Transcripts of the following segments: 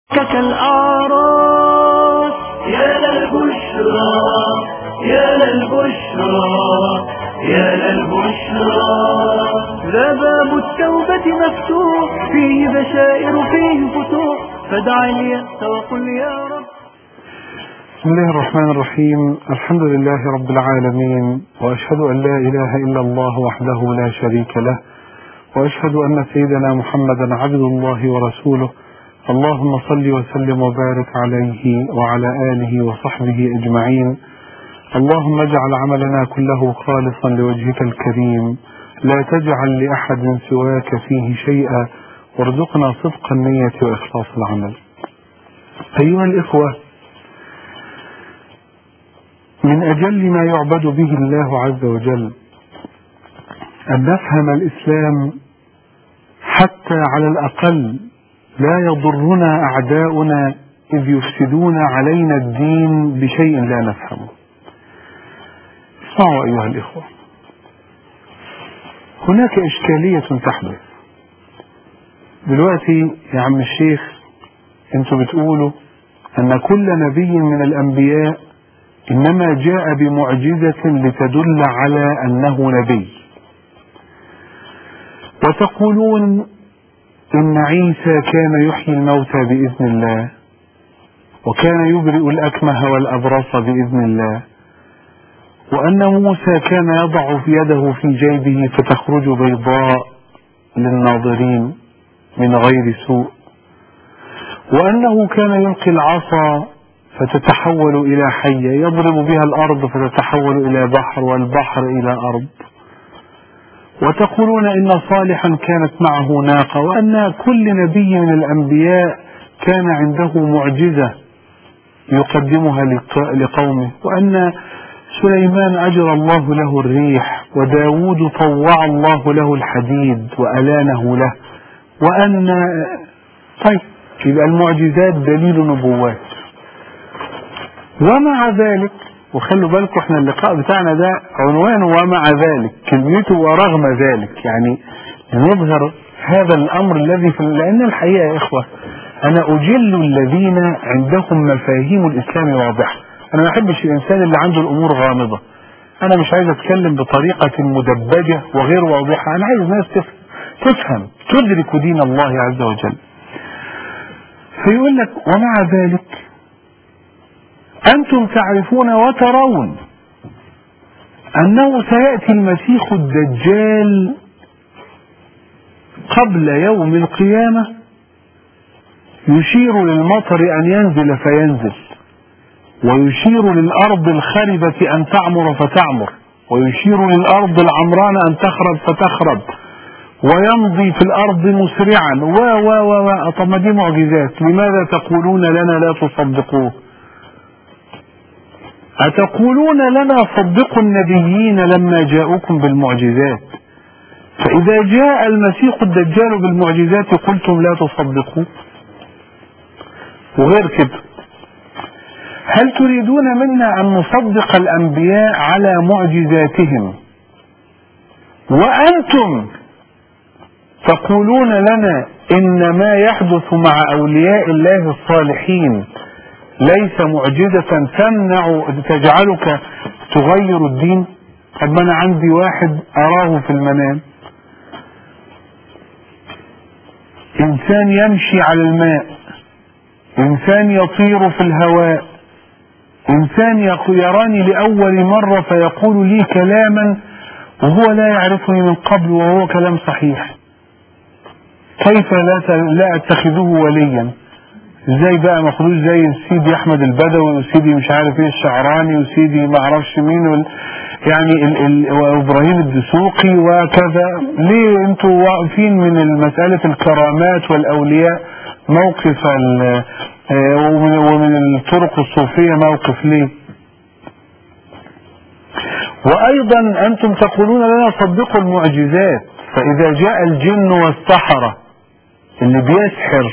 كالأعراس يا للبشرى يا للبشرى يا للبشرى، ذا باب التوبة مفتوح، فيه بشائر فيه فتوح، فدع اليأس وقل يا رب. بسم الله الرحمن الرحيم. الحمد لله رب العالمين، وأشهد أن لا إله إلا الله وحده لا شريك له، وأشهد أن سيدنا محمدا عبد الله ورسوله. اللهم صل وسلم وبارك عليه وعلى آله وصحبه أجمعين. اللهم اجعل عملنا كله خالصا لوجهك الكريم، لا تجعل لأحد سواك فيه شيئا، وارزقنا صدق النية وإخلاص العمل. أيها الإخوة، من أجل ما يعبد به الله عز وجل أن نفهم الإسلام حتى على الأقل لا يضرنا أعداؤنا إذ يفسدون علينا الدين بشيء لا نفهمه. اسمعوا أيها الإخوة، هناك إشكالية تحدث دلوقتي يا عم الشيخ. انتوا بتقولوا أن كل نبي من الأنبياء إنما جاء بمعجزة لتدل على أنه نبي، وتقولون إن عيسى كان يحيي الموتى بإذن الله، وكان يبرئ الأكمه والأبرص بإذن الله، وأن موسى كان يضع يده في جيبه فتخرج بيضاء للناظرين من غير سوء، وأنه كان يلقي العصا فتتحول إلى حية يضرب بها الأرض فتتحول إلى بحر والبحر إلى أرض، وتقولون إن صالحا كانت معه ناقة، وأن كل نبي من الأنبياء كان عنده معجزة يقدمها لقومه، وأن سليمان أجرى الله له الريح، وداود طوع الله له الحديد وألانه له، وأن طيب يبقى المعجزات دليل نبوات. ومع ذلك، وخلوا بالكم احنا اللقاء بتاعنا ده عنوانه ومع ذلك، كلمته ورغم ذلك، يعني نظهر هذا الأمر الذي لأن الحقيقة يا إخوة أنا أجل الذين عندهم مفاهيم الإسلام واضحة. أنا ما أحبش الإنسان اللي عنده الأمور غامضة. أنا مش عايز أتكلم بطريقة مدبجة وغير واضحة، أنا عايز الناس تفهم تدرك دين الله عز وجل. فيقول لك ومع ذلك أنتم تعرفون وترون أنه سيأتي المسيح الدجال قبل يوم القيامة يشير للمطر أن ينزل فينزل، ويشير للأرض الخربة أن تعمر فتعمر، ويشير للأرض العمران أن تخرب فتخرب، ويمضي في الأرض مسرعا طب ما دي معجزات، لماذا تقولون لنا لا تصدقوه؟ أتقولون لنا صدقوا النبيين لما جاءوكم بالمعجزات، فإذا جاء المسيح الدجال بالمعجزات قلتم لا تصدقوا؟ وغير كده، هل تريدون منا أن نصدق الأنبياء على معجزاتهم وأنتم تقولون لنا إن ما يحدث مع أولياء الله الصالحين ليس معجزة تجعلك تغير الدين؟ طب ما أنا عندي واحد أراه في المنام، إنسان يمشي على الماء، إنسان يطير في الهواء، إنسان يراني لأول مرة فيقول لي كلاما وهو لا يعرفني من قبل وهو كلام صحيح. كيف لا أتخذه وليا؟ ازاي بقى مخلوق زي سيدي احمد البدوي وسيدي مش عارف ايه الشعراني وسيدي ما اعرفش مين يعني وابراهيم الدسوقي وكذا؟ ليه انتوا واقفين من مسألة الكرامات والاولياء موقف ومن الطرق الصوفية موقف ليه؟ وايضا انتم تقولون لنا صدقوا المعجزات، فاذا جاء الجن والسحرة اللي بيسحر،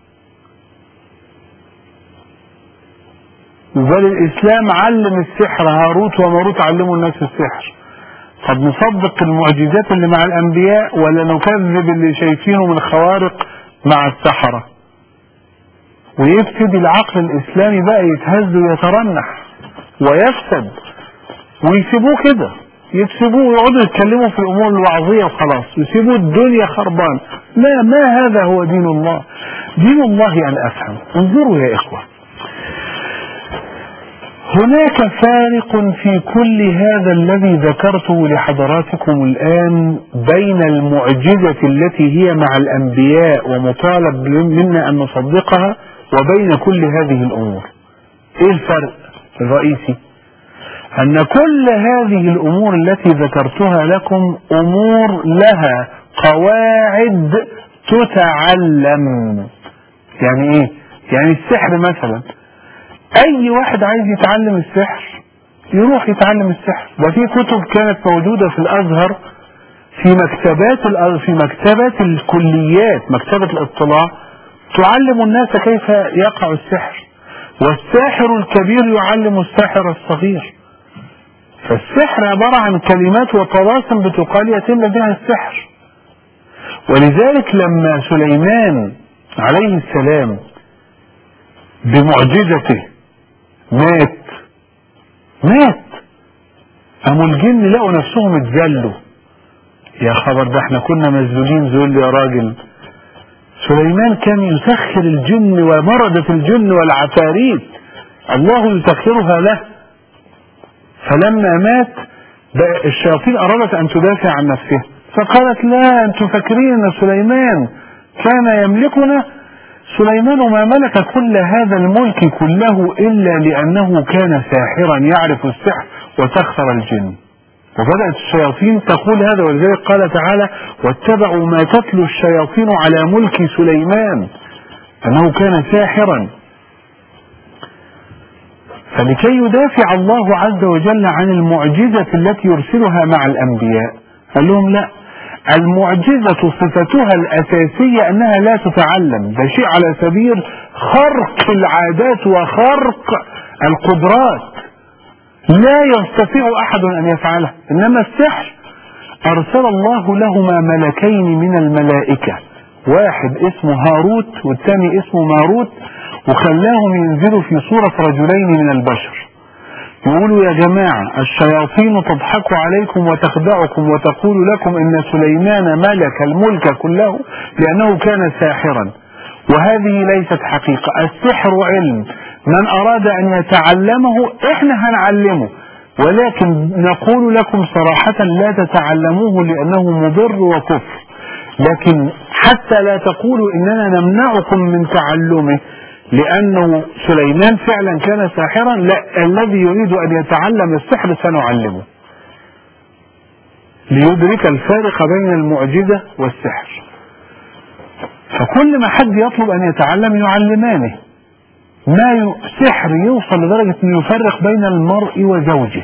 بل الإسلام علم السحر، هاروت وماروت علموا الناس السحر، طب نصدق المعجزات اللي مع الأنبياء ولا نكذب اللي شايفينه من خوارق مع السحرة؟ ويبتدي العقل الإسلامي بقى يتهز ويترنح ويفسد، ويسيبوه كده، يسيبوه ويقعدوا يتكلموا في الأمور الوعظية وخلاص، يسيبوه الدنيا خربان. ما هذا هو دين الله. دين الله أن أفهم. انظروا يا إخوة، هناك فارق في كل هذا الذي ذكرته لحضراتكم الآن بين المعجزة التي هي مع الأنبياء ومطالب منا أن نصدقها، وبين كل هذه الأمور. إيه الفرق الرئيسي؟ أن كل هذه الأمور التي ذكرتها لكم أمور لها قواعد تتعلم. يعني إيه؟ يعني السحر مثلا، أي واحد عايز يتعلم السحر يروح يتعلم السحر. ده في كتب كانت موجودة في الأزهر في مكتبات الكليات، مكتبة الاطلاع، تعلم الناس كيف يقع السحر، والساحر الكبير يعلم الساحر الصغير. فالسحر عبارة عن كلمات وطلاسم بتقال يتم بها السحر. ولذلك لما سليمان عليه السلام بمعجزته مات، قاموا الجن لقوا نفسهم اتذلوا. يا خبر، ده احنا كنا مذلولين ذل يا راجل. سليمان كان يسخر الجن ومردة الجن والعفاريت، الله يسخرها له. فلما مات الشياطين أرادت أن تدافع عن نفسها، فقالت لا، أنتم فاكرين أن سليمان كان يملكنا؟ سليمان ما ملك كل هذا الملك كله إلا لأنه كان ساحرا يعرف السحر وسخر الجن. وبدأت الشياطين تقول هذا، ولذلك قال تعالى واتبعوا ما تتلو الشياطين على ملك سليمان أنه كان ساحرا. فلكي يدافع الله عز وجل عن المعجزة التي يرسلها مع الأنبياء قال لهم لا، المعجزة صفتها الأساسية أنها لا تتعلم، ده شيء على سبيل خرق العادات وخرق القدرات، لا يستطيع أحد أن يفعله. إنما السحر أرسل الله لهما ملكين من الملائكة، واحد اسمه هاروت والثاني اسمه ماروت، وخلاهم ينزلوا في صورة رجلين من البشر، يقولوا يا جماعة الشياطين تضحك عليكم وتخدعكم وتقول لكم إن سليمان ملك الملك كله لأنه كان ساحرا، وهذه ليست حقيقة. السحر علم، من أراد أن يتعلمه إحنا هنعلمه، ولكن نقول لكم صراحة لا تتعلموه لأنه مضر وكفر. لكن حتى لا تقولوا إننا نمنعكم من تعلمه لأنه سليمان فعلا كان ساحرا، لا، الذي يريد أن يتعلم السحر سنعلمه ليدرك الفارق بين المعجزة والسحر. فكل ما حد يطلب أن يتعلم يعلمانه. سحر يوصل لدرجة أن يفرق بين المرء وزوجه.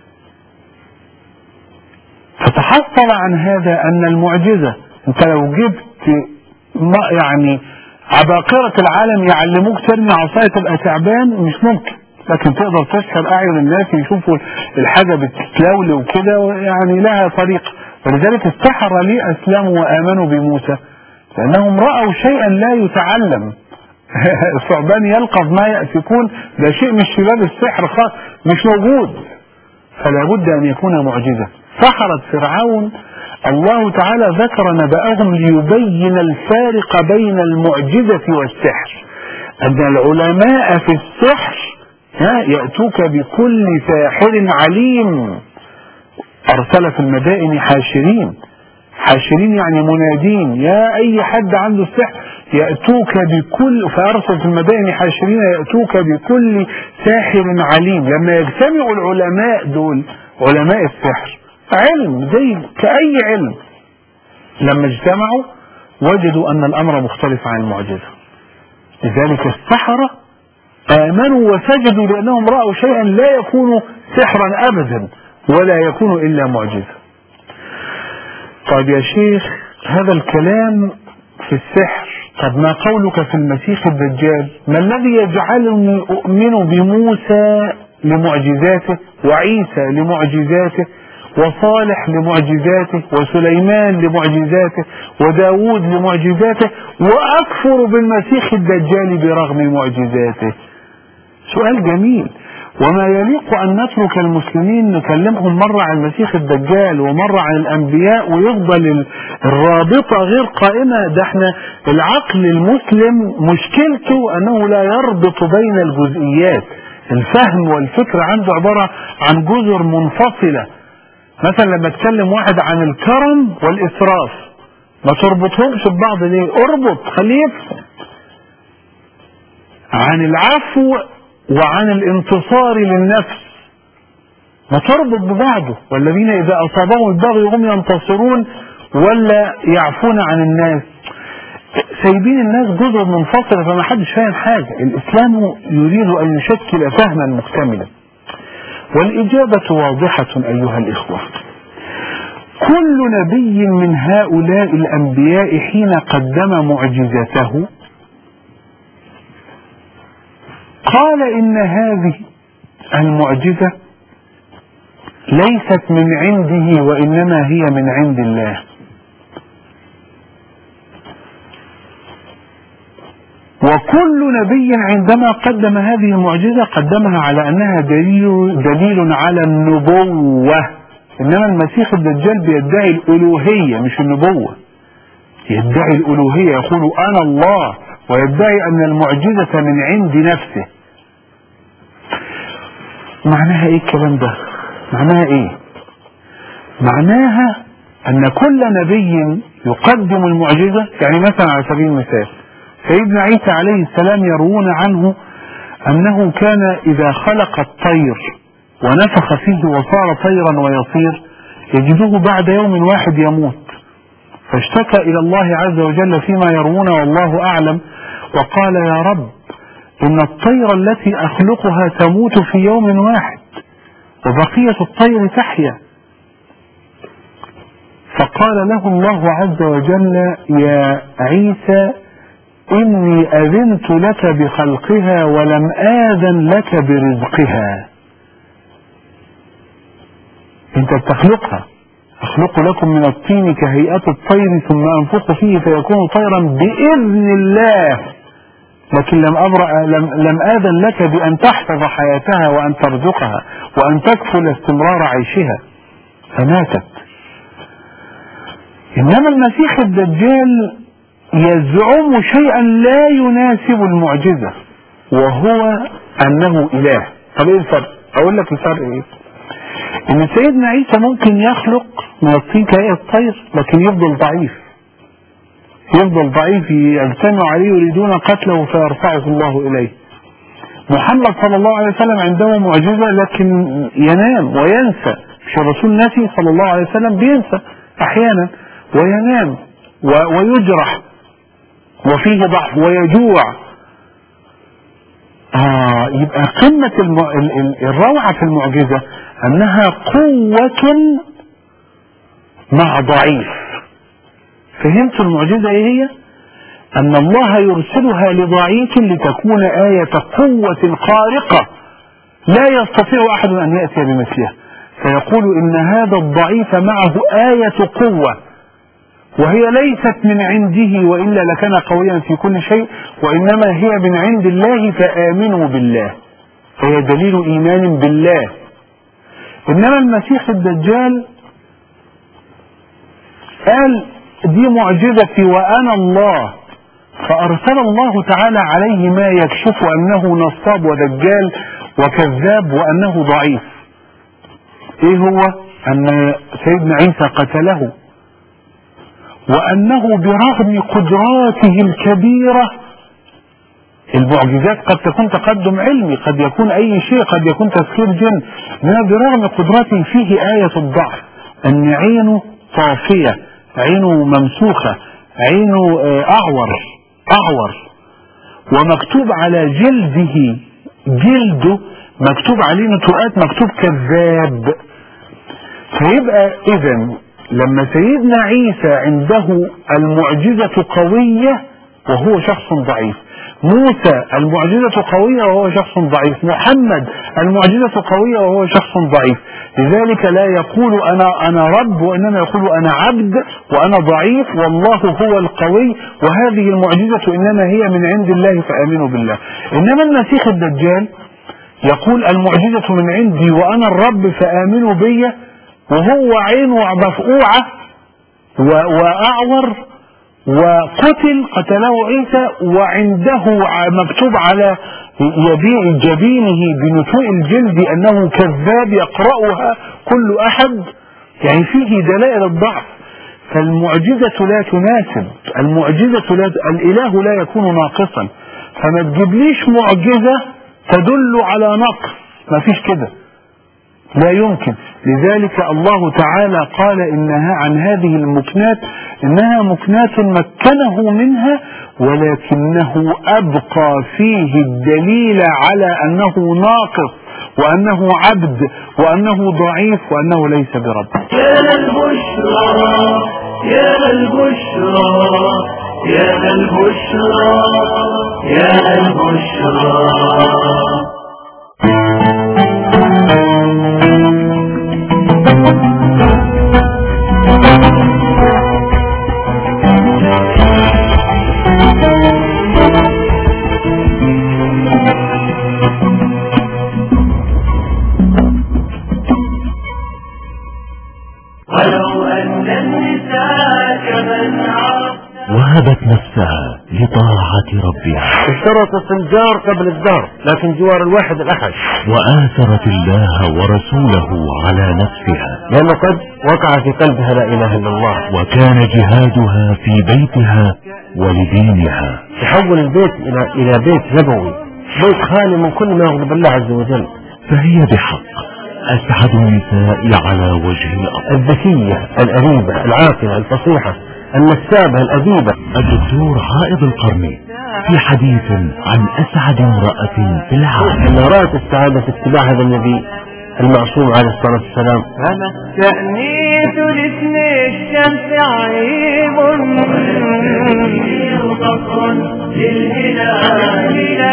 فتحصل عن هذا أن المعجزة، أنت لو جبت يعني عباقرة العالم يعلموك ترمي عصاية تبقى تعبان مش ممكن، لكن تقدر تسحر أعين الناس يشوفوا الحاجة بتتلول وكده، يعني لها طريقة. ولذلك السحرة ليه أسلموا وآمنوا بموسى؟ لأنهم رأوا شيئا لا يتعلم. الثعبان يلقظ ما يأفكون، ده شيء مش في باب السحر خاص، مش موجود، فلا بد أن يكون معجزة. سحرة فرعون الله تعالى ذكر نبأهم ليبين الفارق بين المعجزة والسحر، أن العلماء في السحر يأتوك بكل ساحر عليم. أرسل في المدائن حاشرين يعني منادين، يا أي حد عنده السحر يأتوك بكل، فأرسل في المدائن حاشرين يأتوك بكل ساحر عليم. لما يجتمع العلماء دول، علماء السحر علم زي كأي علم، لما اجتمعوا وجدوا أن الأمر مختلف عن المعجزة. لذلك السحرة آمنوا وسجدوا لأنهم رأوا شيئا لا يكون سحرا أبدا ولا يكون إلا معجزة. طيب يا شيخ، هذا الكلام في السحر، طب ما قولك في المسيح الدجال؟ ما الذي يجعلني أؤمن بموسى لمعجزاته وعيسى لمعجزاته وصالح لمعجزاته، وسليمان لمعجزاته، وداود لمعجزاته، وأكفر بالمسيح الدجال برغم معجزاته. سؤال جميل. وما يليق أن نترك المسلمين نكلمهم مرة عن المسيح الدجال ومرة عن الأنبياء ويفضل الرابطة غير قائمة؟ ده احنا العقل المسلم مشكلته أنه لا يربط بين الجزئيات. الفهم والفكر عنده عبارة عن جزر منفصلة. مثلا لما تكلم واحد عن الكرم والإسراف ما تربطهمش ببعض ليه؟ اربط، خليه يفهم. عن العفو وعن الانتصار للنفس ما تربط ببعضه. والذين إذا أصابهم البغي هم ينتصرون ولا يعفون عن الناس. سايبين الناس جزر منفصلة فما حدش فاهم حاجة. الإسلام يريد أن يشكل فهما مكتملا. والإجابة واضحة أيها الإخوة. كل نبي من هؤلاء الأنبياء حين قدم معجزته قال إن هذه المعجزة ليست من عنده وإنما هي من عند الله. وكل نبي عندما قدم هذه المعجزة قدمها على أنها دليل على النبوة. إنما المسيح الدجال بيدعي الألوهية مش النبوة. يدعي الألوهية، يقول أنا الله، ويدعي أن المعجزة من عند نفسه. معناها إيه الكلام ده؟ معناها إيه؟ معناها أن كل نبي يقدم المعجزة. يعني مثلا على سبيل المثال سيدنا عيسى عليه السلام يروون عنه أنه كان إذا خلق الطير ونفخ فيه وصار طيرا ويصير يجدوه بعد يوم واحد يموت، فاشتكى إلى الله عز وجل فيما يروون والله أعلم، وقال يا رب إن الطير التي أخلقها تموت في يوم واحد وبقية الطير تحيا. فقال له الله عز وجل يا عيسى إني أذنت لك بخلقها ولم آذن لك برزقها. انت بتخلقها، أخلق لكم من الطين كهيئة الطير ثم أنفخ فيه فيكون طيرا بإذن الله، لكن لم آذن لك بأن تحفظ حياتها وأن ترزقها وأن تكفل استمرار عيشها فماتت. إنما المسيح الدجال يزعم شيئا لا يناسب المعجزة، وهو أنه إله. طب إيه الفرق؟ أقول لك الفرق إيه؟ إن سيدنا عيسى ممكن يخلق من الطين كهيئة الطير لكن يفضل ضعيف، يفضل ضعيف، يجتمع عليه يريدون قتله فيرفعه الله إليه. محمد صلى الله عليه وسلم عنده معجزة لكن ينام وينسى. مش الرسول نسي صلى الله عليه وسلم؟ بينسى أحيانا وينام ويجرح وفيه ضعف ويجوع. يبقى قمة الروعة في المعجزة أنها قوة مع ضعيف. فهمت المعجزة ايه هي؟ أن الله يرسلها لضعيف لتكون آية قوة خارقة لا يستطيع أحد أن يأتي بمثلها، فيقول إن هذا الضعيف معه آية قوة وهي ليست من عنده وإلا لكان قويا في كل شيء، وإنما هي من عند الله فآمنوا بالله، فهي دليل إيمان بالله. إنما المسيح الدجال قال دي معجزتي وأنا الله، فأرسل الله تعالى عليه ما يكشف أنه نصاب ودجال وكذاب وأنه ضعيف. إيه هو؟ أن سيدنا عيسى قتله، وأنه برغم قدراته الكبيرة، المعجزات قد تكون تقدم علمي، قد يكون أي شيء، قد يكون تسخير جن، إنما برغم قدراته فيه آية الضعف، أن عينه طافية، عينه ممسوخة، عينه أعور، ومكتوب على جلده مكتوب عليه نتوءات، مكتوب كذاب. فيبقى إذن لما سيدنا عيسى عنده المعجزة قوية وهو شخص ضعيف، موسى المعجزة قوية وهو شخص ضعيف، محمد المعجزة قوية وهو شخص ضعيف. لذلك لا يقول أنا رب، وإنما يقول أنا عبد وأنا ضعيف والله هو القوي، وهذه المعجزة إنما هي من عند الله فآمنوا بالله. إنما المسيح الدجال يقول المعجزة من عندي وأنا الرب فآمنوا بي، وهو عينه مفقوعة وأعور وقتل قتله عيسى، وعنده مكتوب على جبينه بنتوء الجلد أنه كذاب يقرأها كل أحد، يعني فيه دلائل الضعف. فالمعجزة لا تناسب، الإله لا يكون ناقصا، فما تجيبليش معجزة تدل على نقص، ما فيش كده، لا يمكن. لذلك الله تعالى قال إنها عن هذه المكنات إنها مكنات مكنه منها، ولكنه أبقى فيه الدليل على أنه ناقص وأنه عبد وأنه ضعيف وأنه ليس برب. يا للبشرى يا للبشرى يا للبشرى يا للبشرى. وهبت نفسها لطاعة ربها، اشترطت الجار قبل الدار لكن جوار الواحد الأحد، وآثرت الله ورسوله على نفسها لأنه قد وقع في قلبها لا إله إلا الله، وكان جهادها في بيتها ولدينها. تحول البيت إلى بيت نبوي، بيت خالي من كل ما يغضب الله عز وجل. فهي بحق أسعد النساء على وجه الأرض، الذكية الأديبة العاقلة الفصيحة النسابة الأديبة. الدكتور عائض القرني في حديث عن أسعد امرأة في العالم. أن رأت السعادة في اتباع هذا النبي المعصوم عليه الصلاة والسلام. أنا تأنيت لاسم الشمس عيب وفخر للهلال.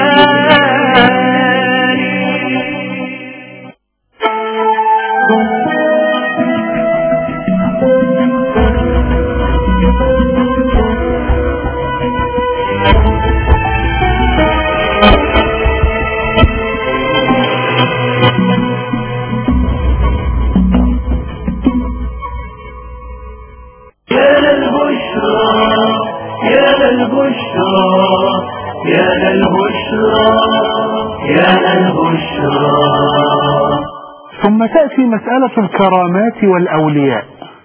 ثم تأتي مسألة الكرامات والأولياء.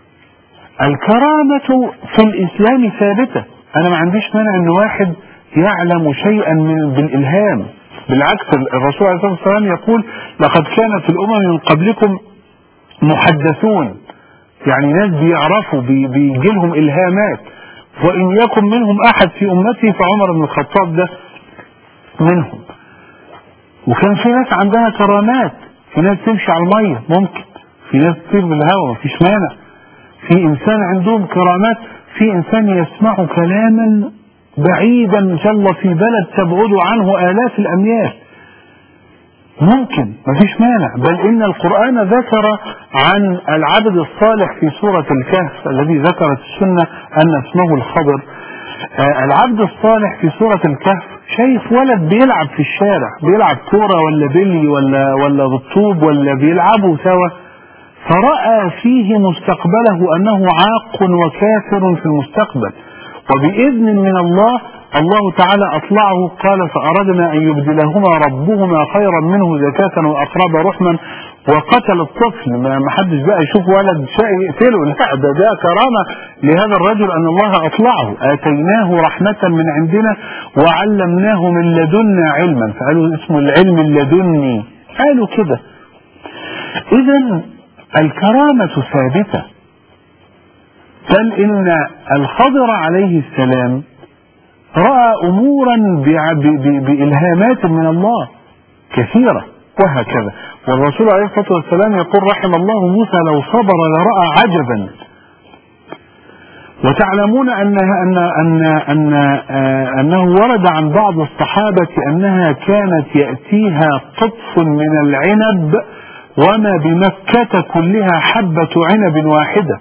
الكرامة في الإسلام ثابتة، أنا ما عنديش مانع أن واحد يعلم شيئا بالإلهام، بالعكس الرسول عليه الصلاة والسلام يقول لقد كان في الأمم من قبلكم محدثون، يعني ناس بيعرفوا بيجي لهم إلهامات، وإن يكن منهم أحد في أمتي فعمر بن الخطاب ده منهم. وكان في ناس عندها كرامات، في ناس تمشي على المية ممكن، في ناس تطير بالهواء مفيش مانع، في إنسان عندهم كرامات، في إنسان يسمع كلاما بعيدا جل في بلد تبعد عنه آلاف الأميال، ممكن مفيش مانع. بل إن القرآن ذكر عن العبد الصالح في سورة الكهف الذي ذكرت السنة أن اسمه الخضر. العبد الصالح في سورة الكهف شايف ولد بيلعب في الشارع، بيلعب كورة ولا بيلي ولا بالطوب ولا بيلعبوا سوا، فرأى فيه مستقبله أنه عاق وكافر في المستقبل، وبإذن من الله تعالى أطلعه. قال فأردنا أن يبدلهما ربهما خيرا منه زكاة وأقرب رحما، وقتل الطفل. ما حدش بقى يشوف ولد شقي يقتله، لا، ده كرامة لهذا الرجل أن الله أطلعه. آتيناه رحمة من عندنا وعلمناه من لدنا علما، فقالوا اسمه العلم اللدني، قالوا كده. إذن الكرامة ثابتة، بل إن الخضر عليه السلام رأى أمورا بإلهامات من الله كثيرة وهكذا. والرسول عليه الصلاة والسلام يقول رحم الله موسى لو صبر لرأى عجبا. وتعلمون أنه ورد عن بعض الصحابة أنها كانت يأتيها قطف من العنب وما بمكة كلها حبة عنب واحدة.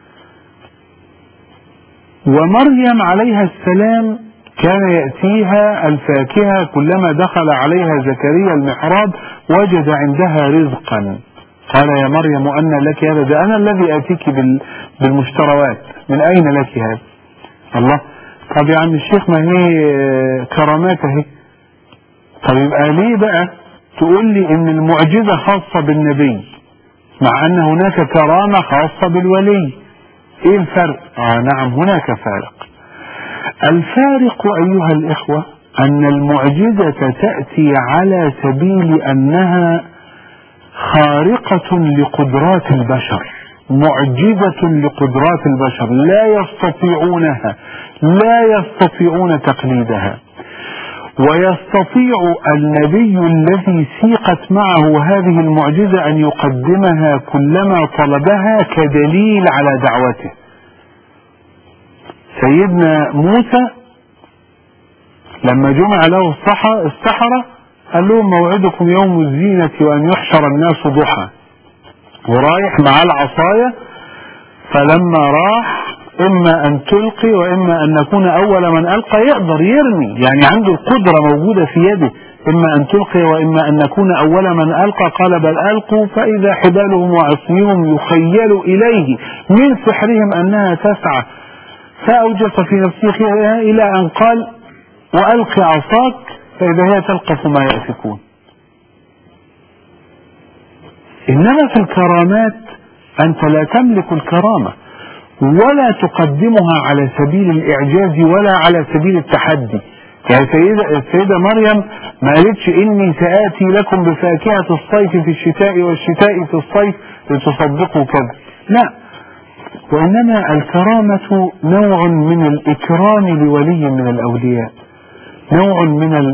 ومريم عليها السلام كان يأتيها الفاكهة كلما دخل عليها زكريا المحراب وجد عندها رزقا. قال يا مريم أن لك هذا؟ ده أنا الذي آتيك بالمشتروات، من أين لك هذا؟ الله. طب يا عم الشيخ ما هي كرامات اهي. طب يبقى ليه بقى تقول لي ان المعجزة خاصة بالنبي مع ان هناك كرامة خاصة بالولي؟ ايه الفرق؟ نعم هناك فارق. الفارق ايها الاخوة ان المعجزة تأتي على سبيل انها خارقة لقدرات البشر، معجزة لقدرات البشر لا يستطيعون تقليدها. ويستطيع النبي الذي سيقت معه هذه المعجزة أن يقدمها كلما طلبها كدليل على دعوته. سيدنا موسى لما جمع له السحرة قال لهم موعدكم يوم الزينة وأن يحشر الناس ضحى، ورايح مع العصاية. فلما راح إما أن تلقي وإما أن نكون أول من ألقى، يقدر يرمي، يعني عنده القدرة موجودة في يده، إما أن تلقي وإما أن نكون أول من ألقى. قال بل ألقوا فإذا حبالهم وعصيهم يخيل إليه من سحرهم أنها تسعى، فأوجس في نفسه خيرها إلى أن قال وألقي عصاك فإذا هي تلقف ما يأفكون. إنما في الكرامات أنت لا تملك الكرامة ولا تقدمها على سبيل الإعجاز ولا على سبيل التحدي. يعني السيدة مريم ما قالتش إني سآتي لكم بفاكهة الصيف في الشتاء والشتاء في الصيف لتصدقوا كذا، لا. وإنما الكرامة نوع من الإكرام لولي من الأولياء، نوع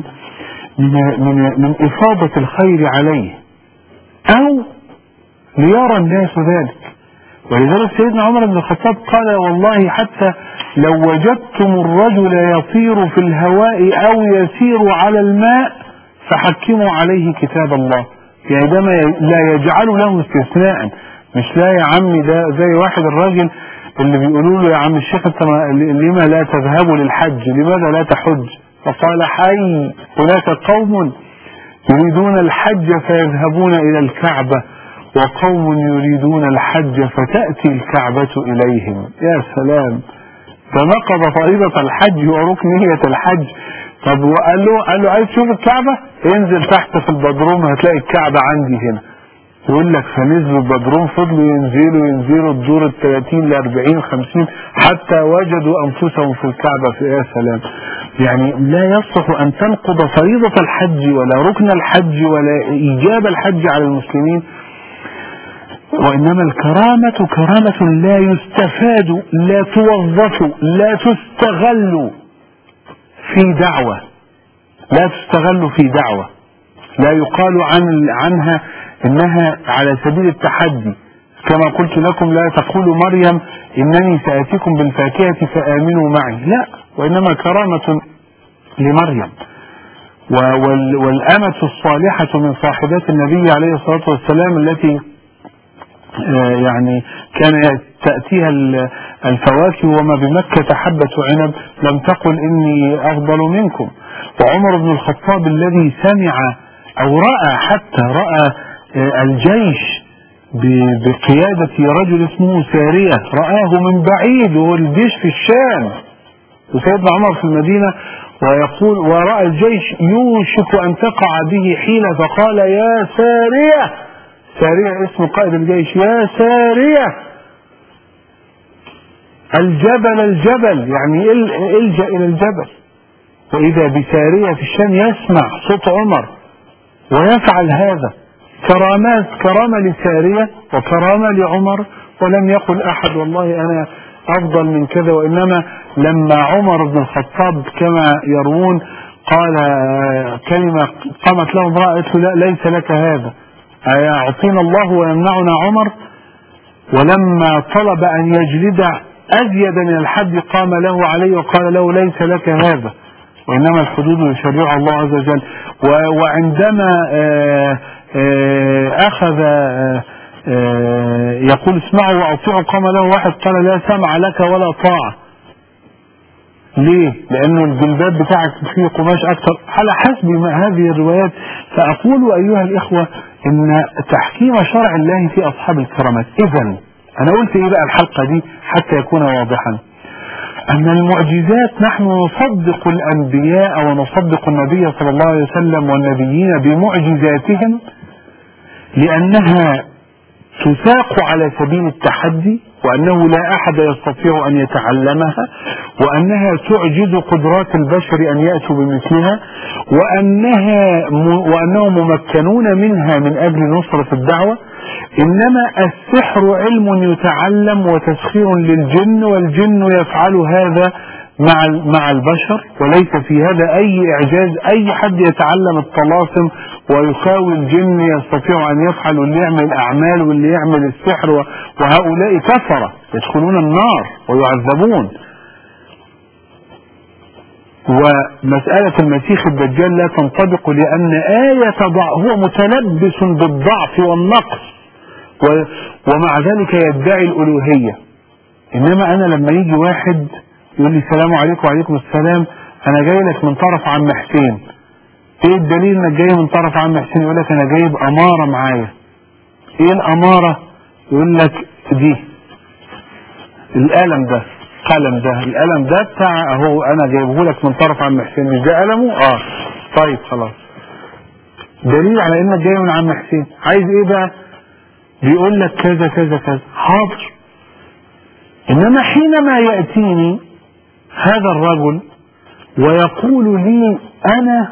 من إفاضة الخير عليه، أو ليرى الناس ذلك. ولذلك سيدنا عمر بن الخطاب قال والله حتى لو وجدتم الرجل يطير في الهواء أو يسير على الماء فحكموا عليه كتاب الله. يعني ده لا يجعل له استثناء، مش لا يا عمي ده زي واحد الراجل اللي بيقولوا له يا عم الشيخ انت لما لا تذهب للحج، لماذا لا تحج؟ فقال حي هناك قوم يريدون الحج فيذهبون إلى الكعبة وقوم يريدون الحج فتأتي الكعبة إليهم. يا سلام، ده نقض فريضة الحج وركنية الحج. طب قال له عايز تشوف الكعبة؟ انزل تحت في البدروم هتلاقي الكعبة عندي هنا. يقول لك فنزلوا البدروم، فضلوا ينزلوا الدور 30 ل 40 50 حتى وجدوا أنفسهم في الكعبة. في يا سلام. يعني لا يصح أن تنقض فريضة الحج ولا ركن الحج ولا إيجاب الحج على المسلمين. وإنما الكرامة كرامة لا يستفاد، لا توظف، لا تستغل في دعوة، لا تستغل في دعوة، لا يقال عنها إنها على سبيل التحدي. كما قلت لكم لا تقول مريم إنني سآتيكم بالفاكهة فآمنوا معي، لا، وإنما كرامة لمريم. والأمة الصالحة من صاحبات النبي عليه الصلاة والسلام التي يعني كان تأتيها الفواكه وما بمكة حبة عنب لم تقل إني أفضل منكم. وعمر بن الخطاب الذي سمع أو رأى الجيش بقيادة رجل اسمه سارية، رآه من بعيد والجيش في الشام وسيدنا عمر في المدينة، ويقول ورأى الجيش يوشك أن تقع به حيلة فقال يا سارية، سارية اسم قائد الجيش، يا سارية الجبل يعني الجأ إلى الجبل. وإذا بسارية في الشام يسمع صوت عمر ويفعل هذا. كرامة لسارية وكرامة لعمر، ولم يقل أحد والله أنا أفضل من كذا. وإنما لما عمر بن الخطاب كما يروون قال كلمة قامت له امرأة قالت له لا ليس لك هذا، أيعطينا الله ويمنعنا عمر؟ ولما طلب أن يجلد أزيد من الحد قام له عليه وقال له ليس لك هذا، وإنما الحدود يشرعها الله عز وجل. وعندما أخذ يقول اسمعوا وأطيعوا قام له واحد قال لا سمع لك ولا طاعة. ليه؟ لأنه الجلباب بتاعك فيه قماش أكثر على حسب هذه الروايات. فأقول أيها الإخوة إن تحكيم شرع الله في أصحاب الكرامات. إذن أنا قلت إيه بقى الحلقة دي حتى يكون واضحا؟ أن المعجزات نحن نصدق الأنبياء ونصدق النبي صلى الله عليه وسلم والنبيين بمعجزاتهم لأنها تساق على سبيل التحدي، وأنه لا أحد يستطيع أن يتعلمها، وأنها تعجز قدرات البشر أن يأتوا بمثلها، وأنهم ممكنون منها من أجل نصرة الدعوة. إنما السحر علم يتعلم وتسخير للجن، والجن يفعل هذا مع البشر، وليس في هذا أي إعجاز. أي حد يتعلم الطلاسم ويخاوي الجن يستطيع أن يفعل، واللي يعمل أعمال واللي يعمل السحر، وهؤلاء كفرة يدخلون النار ويعذبون. ومسألة المسيح الدجال لا تنطبق لأن آية هو متلبس بالضعف والنقص ومع ذلك يدعي الألوهية. إنما أنا لما يجي واحد يقول لي السلام عليكم وعليكم السلام، أنا جاي لك من طرف عم حسين، إيه الدليل إنك جاي من طرف عم حسين؟ يقول لك أنا جايب أمارة معايا. إيه الأمارة؟ يقول لك دي القلم ده، القلم ده بتاع اهو انا جايبه لك من طرف عم حسين، مش ده قلمه؟ طيب خلاص، دليل على انك جاي من عم حسين. عايز ايه بقى؟ بيقول لك كذا كذا كذا، حاضر. انما حينما يأتيني هذا الرجل ويقول لي انا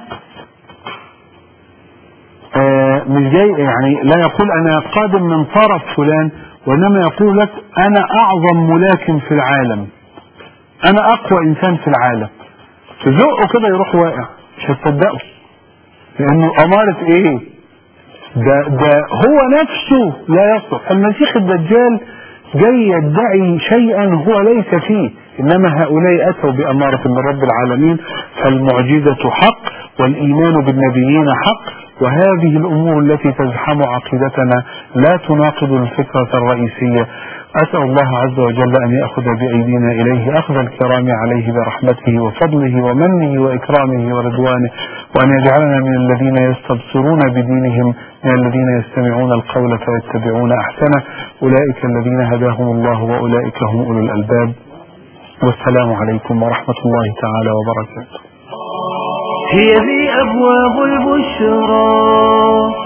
مش جاي، يعني لا يقول انا قادم من طرف فلان، وانما يقول لك انا اعظم ملاكم في العالم، انا اقوى انسان في العالم، تزقه كده يروح واقع، مش هتصدقه. لانه امارة ايه؟ ده هو نفسه لا يصلح. المسيح الدجال جاي يدعي شيئا هو ليس فيه، انما هؤلاء اتوا بامارة من رب العالمين. فالمعجزة حق، والايمان بالنبيين حق، وهذه الامور التي تزحم عقيدتنا لا تناقض الفكرة الرئيسية. أسأل الله عز وجل أن يأخذ بأيدينا إليه أخذ الكرام عليه برحمته وفضله ومنه وإكرامه ورضوانه، وأن يجعلنا من الذين يستبصرون بدينهم، من الذين يستمعون القول فيتبعون أحسنه. أولئك الذين هداهم الله وأولئك هم أولو الألباب. والسلام عليكم ورحمة الله تعالى وبركاته. هي ذي أبواب البشرى